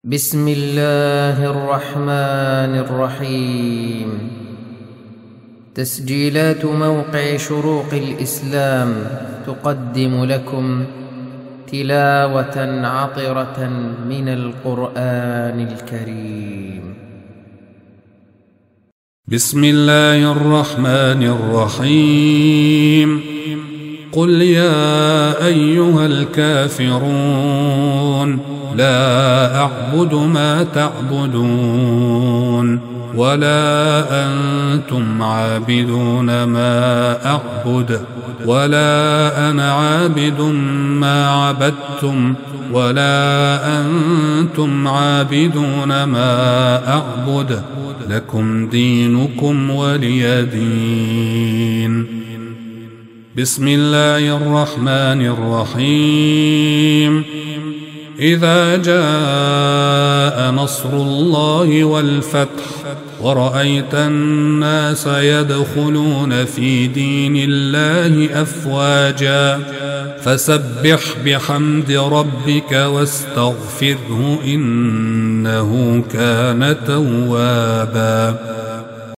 بسم الله الرحمن الرحيم. تسجيلات موقع شروق الإسلام تقدم لكم تلاوة عطرة من القرآن الكريم. بسم الله الرحمن الرحيم. قل يا أيها الكافرون لا أعبد ما تعبدون ولا أنتم عابدون ما أعبد ولا أنا عابد ما عبدتم ولا أنتم عابدون ما أعبد لكم دينكم ولي دين. بسم الله الرحمن الرحيم. إذا جاء نصر الله والفتح ورأيت الناس يدخلون في دين الله أفواجا فسبح بحمد ربك واستغفره إنه كان توابا.